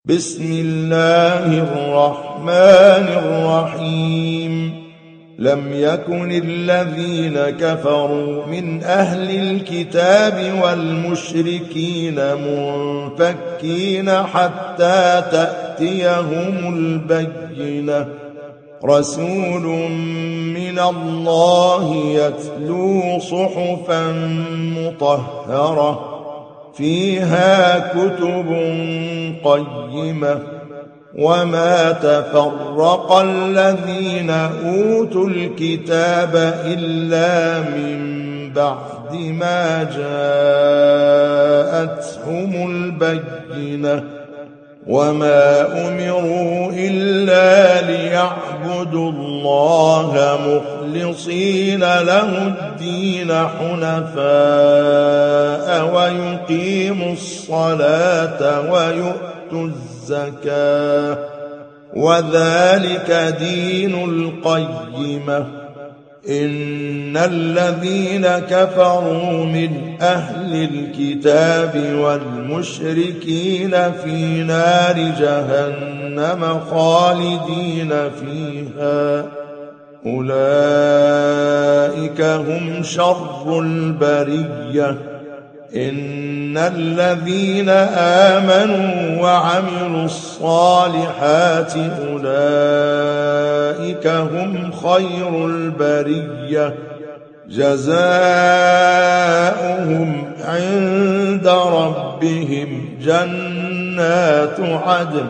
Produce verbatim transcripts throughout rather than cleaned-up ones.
بسم الله الرحمن الرحيم لم يكن الذين كفروا من أهل الكتاب والمشركين منفكين حتى تأتيهم البينة رسول من الله يتلو صحفا مطهرة فيها كتب قيمة وما تفرق الذين أوتوا الكتاب إلا من بعد ما جاءتهم البينة وما أمروا إلا ليعبدوا الله مخلصين له الدين حنفاء ويقيموا الصلاة ويؤتوا الزكاة وذلك دين القيمة إن الذين كفروا من أهل الكتاب والمشركين في نار جهنم خالدين فيها أولئك هم شر البرية إن الذين آمنوا وعملوا الصالحات أولئك هم خير البرية جزاؤهم عند ربهم جنات عدن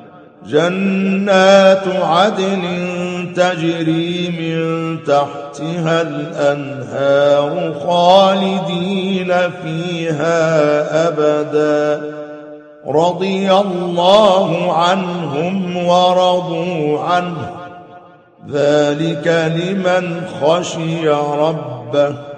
جنات عدن تجري من تحتها الأنهار خالدين فيها أبدا رضي الله عنهم ورضوا عنه ذلك لمن خشي ربه